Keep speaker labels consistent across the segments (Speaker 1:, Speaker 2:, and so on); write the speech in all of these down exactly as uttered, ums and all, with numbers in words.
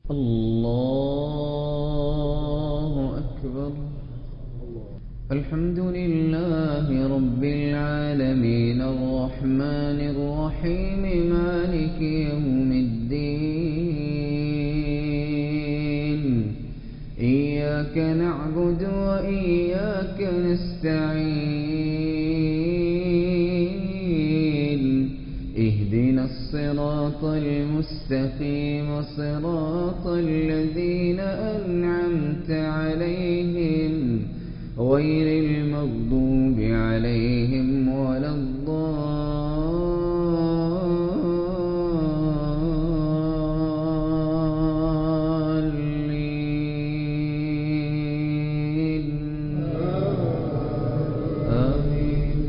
Speaker 1: الله أكبر. الحمد لله رب العالمين الرحمن الرحيم مالك يوم الدين. إياك نعبد وإياك نستعين. اهدنا الصراط المستقيم صراط الذين أنعمت عليهم غير المغضوب عليهم ولا الضالين. آمين.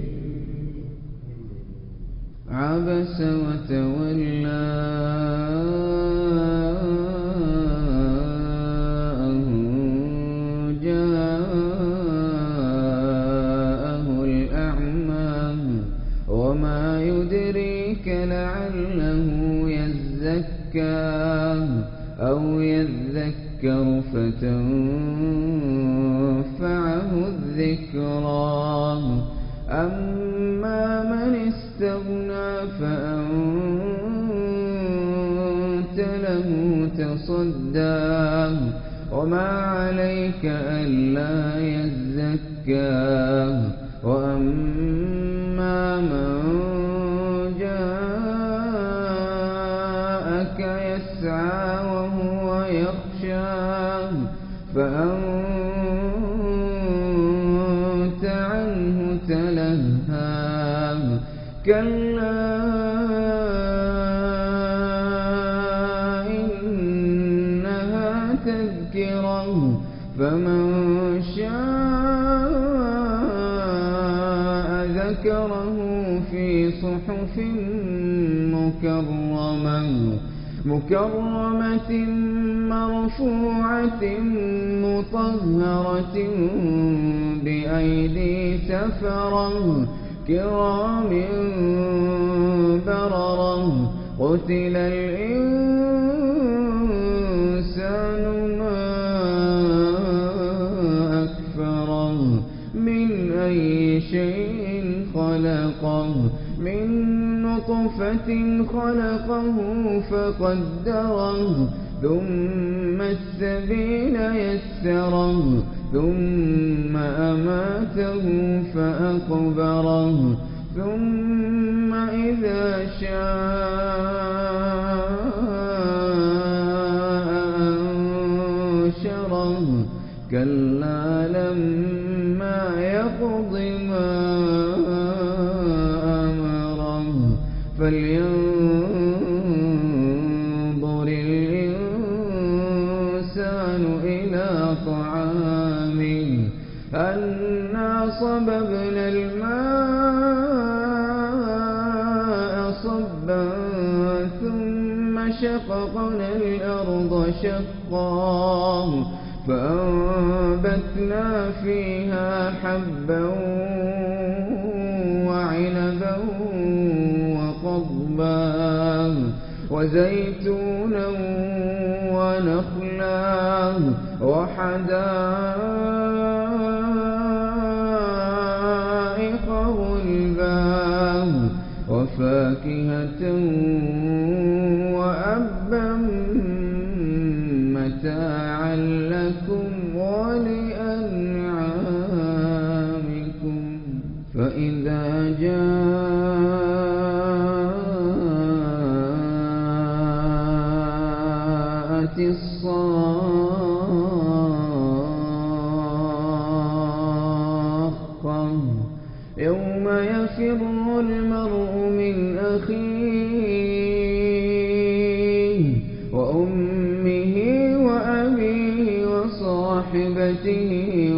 Speaker 1: عبس وتولى وما يدريك لعله يزكى أو يذكر فتنفعه الذكرى. أما من استغنى فأنت له تصدى وما عليك ألا يزكى. وأما من جاءك يسعى وهو يخشى فأنت عنه تلهى. كلا إنها تذكرة فمن شاء ذكره في صحف مكرمة مكرمة مرفوعة مطهرة بأيدي سفرة كرام بررة. قتل الإنسان ما أكفره من أي شيء خلقه من نطفة خلقه فقدره ثم السبيل يسره ثم أماته فأقبره ثم إذا شاء أنشره. كلا لما يقض ما أمره فلينظر الإنسان إلى طعامه أنا صببنا الماء صبا ثم شققنا الأرض شقا فأنبتنا فيها حبا وعنبا وقضبا وزيتونا ونخلا وحدائق غلبا وفاكهة وأبا متاعا لكم ولأنعامكم. فإذا جاءت الصاخة يوم يفر المرء من أخيه وأمه وأبيه وصاحبته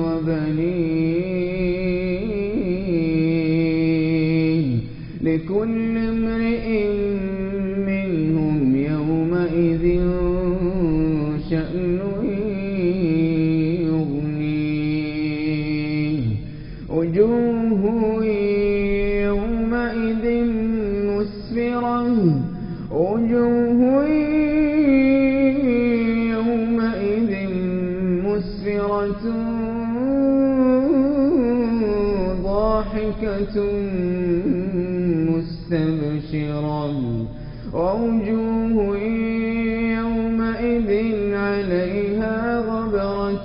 Speaker 1: وبنيه لكل امرئ منهم يومئذ شأن يغنيه. وجوه يومئذ مسفرة وجوه ناعمة مستبشرة ووجوه يومئذ عليها غبرة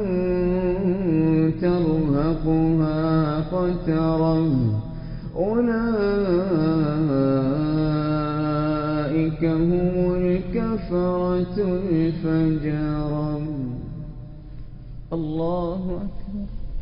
Speaker 1: ترهقها قترة أولئك هم الكفرة الفجرة. الله أكبر.